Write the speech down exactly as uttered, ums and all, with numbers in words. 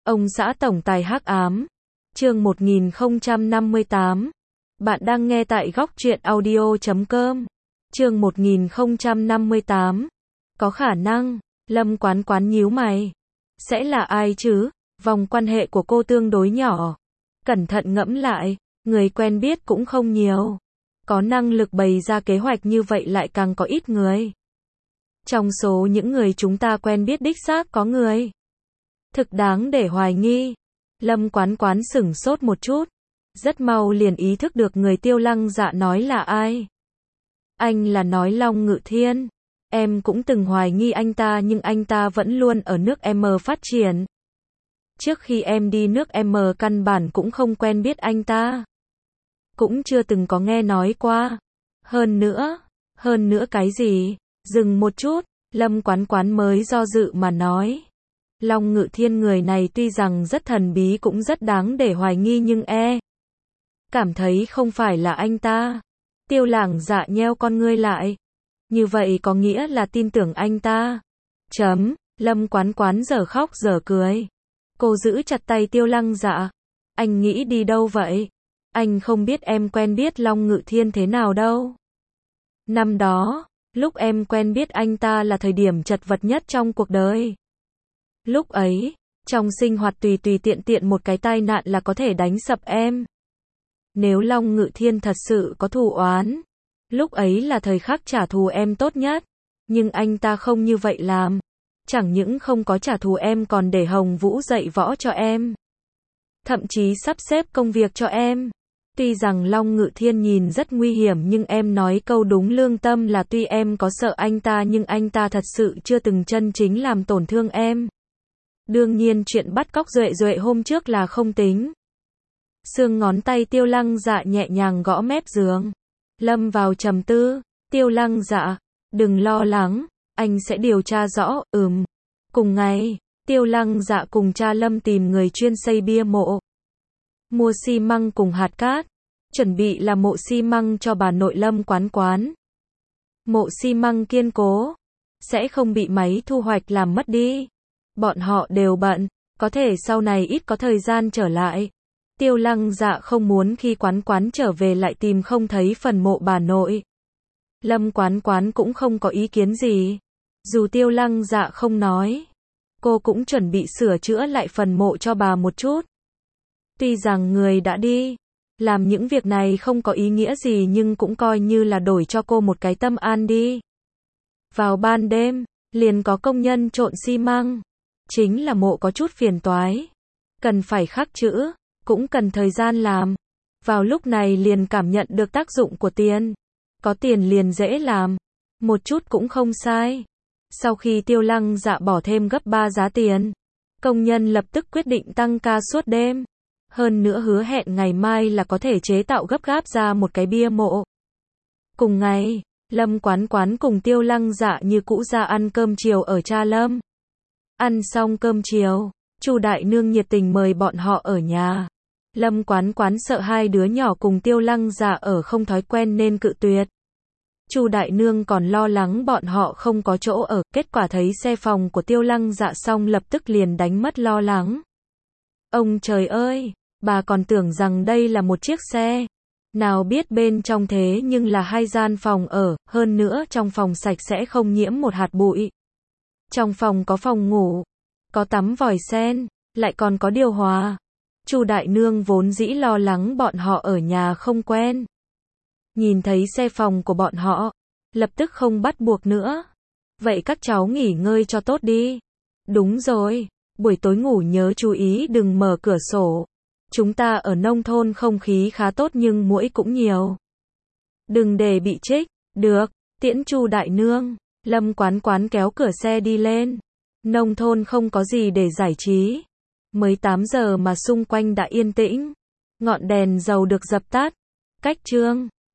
Ông xã tổng tài hắc ám. Chương một nghìn không trăm năm mươi tám. Bạn đang nghe tại góc truyện audio chấm com. Chương một nghìn không trăm năm mươi tám. Có khả năng. Lâm Quán Quán nhíu mày. Sẽ là ai chứ? Vòng quan hệ của cô tương đối nhỏ. Cẩn thận ngẫm lại, người quen biết cũng không nhiều. Có năng lực bày ra kế hoạch như vậy lại càng có ít người. Trong số những người chúng ta quen biết đích xác có người thực đáng để hoài nghi. Lâm Quán Quán sửng sốt một chút. Rất mau liền ý thức được người Tiêu Lăng Dạ nói là ai. Anh là nói Long Ngự Thiên. Em cũng từng hoài nghi anh ta nhưng anh ta vẫn luôn ở nước M phát triển. Trước khi em đi nước M căn bản cũng không quen biết anh ta. Cũng chưa từng có nghe nói qua. Hơn nữa, hơn nữa cái gì? Dừng một chút, Lâm Quán Quán mới do dự mà nói. Long Ngự Thiên người này tuy rằng rất thần bí cũng rất đáng để hoài nghi nhưng e. Cảm thấy không phải là anh ta. Tiêu Lăng Dạ nheo con ngươi lại. Như vậy có nghĩa là tin tưởng anh ta. Chấm, Lâm Quán Quán giờ khóc giờ cười. Cô giữ chặt tay Tiêu Lăng Dạ. Anh nghĩ đi đâu vậy? Anh không biết em quen biết Long Ngự Thiên thế nào đâu. Năm đó, lúc em quen biết anh ta là thời điểm chật vật nhất trong cuộc đời. Lúc ấy, trong sinh hoạt tùy tùy tiện tiện một cái tai nạn là có thể đánh sập em. Nếu Long Ngự Thiên thật sự có thù oán, lúc ấy là thời khắc trả thù em tốt nhất. Nhưng anh ta không như vậy làm. Chẳng những không có trả thù em còn để Hồng Vũ dạy võ cho em. Thậm chí sắp xếp công việc cho em. Tuy rằng Long Ngự Thiên nhìn rất nguy hiểm nhưng em nói câu đúng lương tâm là tuy em có sợ anh ta nhưng anh ta thật sự chưa từng chân chính làm tổn thương em. Đương nhiên chuyện bắt cóc Duệ Duệ hôm trước là không tính. Xương ngón tay Tiêu Lăng Dạ nhẹ nhàng gõ mép giường. Lâm vào trầm tư. Tiêu Lăng Dạ, đừng lo lắng, anh sẽ điều tra rõ. Ừm. Cùng ngày, Tiêu Lăng Dạ cùng cha Lâm tìm người chuyên xây bia mộ. Mua xi măng cùng hạt cát. Chuẩn bị làm mộ xi măng cho bà nội Lâm Quán Quán. Mộ xi măng kiên cố. Sẽ không bị máy thu hoạch làm mất đi. Bọn họ đều bận. Có thể sau này ít có thời gian trở lại. Tiêu Lăng Dạ không muốn khi Quán Quán trở về lại tìm không thấy phần mộ bà nội. Lâm Quán Quán cũng không có ý kiến gì. Dù Tiêu Lăng Dạ không nói, cô cũng chuẩn bị sửa chữa lại phần mộ cho bà một chút. Tuy rằng người đã đi, làm những việc này không có ý nghĩa gì nhưng cũng coi như là đổi cho cô một cái tâm an đi. Vào ban đêm, liền có công nhân trộn xi măng. Chính là mộ có chút phiền toái. Cần phải khắc chữ, cũng cần thời gian làm. Vào lúc này liền cảm nhận được tác dụng của tiền. Có tiền liền dễ làm. Một chút cũng không sai. Sau khi Tiêu Lăng Dạ bỏ thêm gấp ba giá tiền, công nhân lập tức quyết định tăng ca suốt đêm. Hơn nữa hứa hẹn ngày mai là có thể chế tạo gấp gáp ra một cái bia mộ. Cùng ngày, Lâm Quán Quán cùng Tiêu Lăng Dạ như cũ ra ăn cơm chiều ở cha Lâm. Ăn xong cơm chiều, Chu đại nương nhiệt tình mời bọn họ ở nhà. Lâm Quán Quán sợ hai đứa nhỏ cùng Tiêu Lăng Dạ ở không thói quen nên cự tuyệt. Chu đại nương còn lo lắng bọn họ không có chỗ ở, kết quả thấy xe phòng của Tiêu Lăng Dạ xong lập tức liền đánh mất lo lắng. Ông trời ơi, bà còn tưởng rằng đây là một chiếc xe. Nào biết bên trong thế nhưng là hai gian phòng ở, hơn nữa trong phòng sạch sẽ không nhiễm một hạt bụi. Trong phòng có phòng ngủ, có tắm vòi sen, lại còn có điều hòa. Chu đại nương vốn dĩ lo lắng bọn họ ở nhà không quen. Nhìn thấy xe phòng của bọn họ, lập tức không bắt buộc nữa. Vậy các cháu nghỉ ngơi cho tốt đi. Đúng rồi, buổi tối ngủ nhớ chú ý đừng mở cửa sổ. Chúng ta ở nông thôn không khí khá tốt nhưng muỗi cũng nhiều. Đừng để bị chích. Được, tiễn Chu đại nương. Lâm Quán Quán kéo cửa xe đi lên. Nông thôn không có gì để giải trí. Mới tám giờ mà xung quanh đã yên tĩnh. Ngọn đèn dầu được dập tắt. Cách chương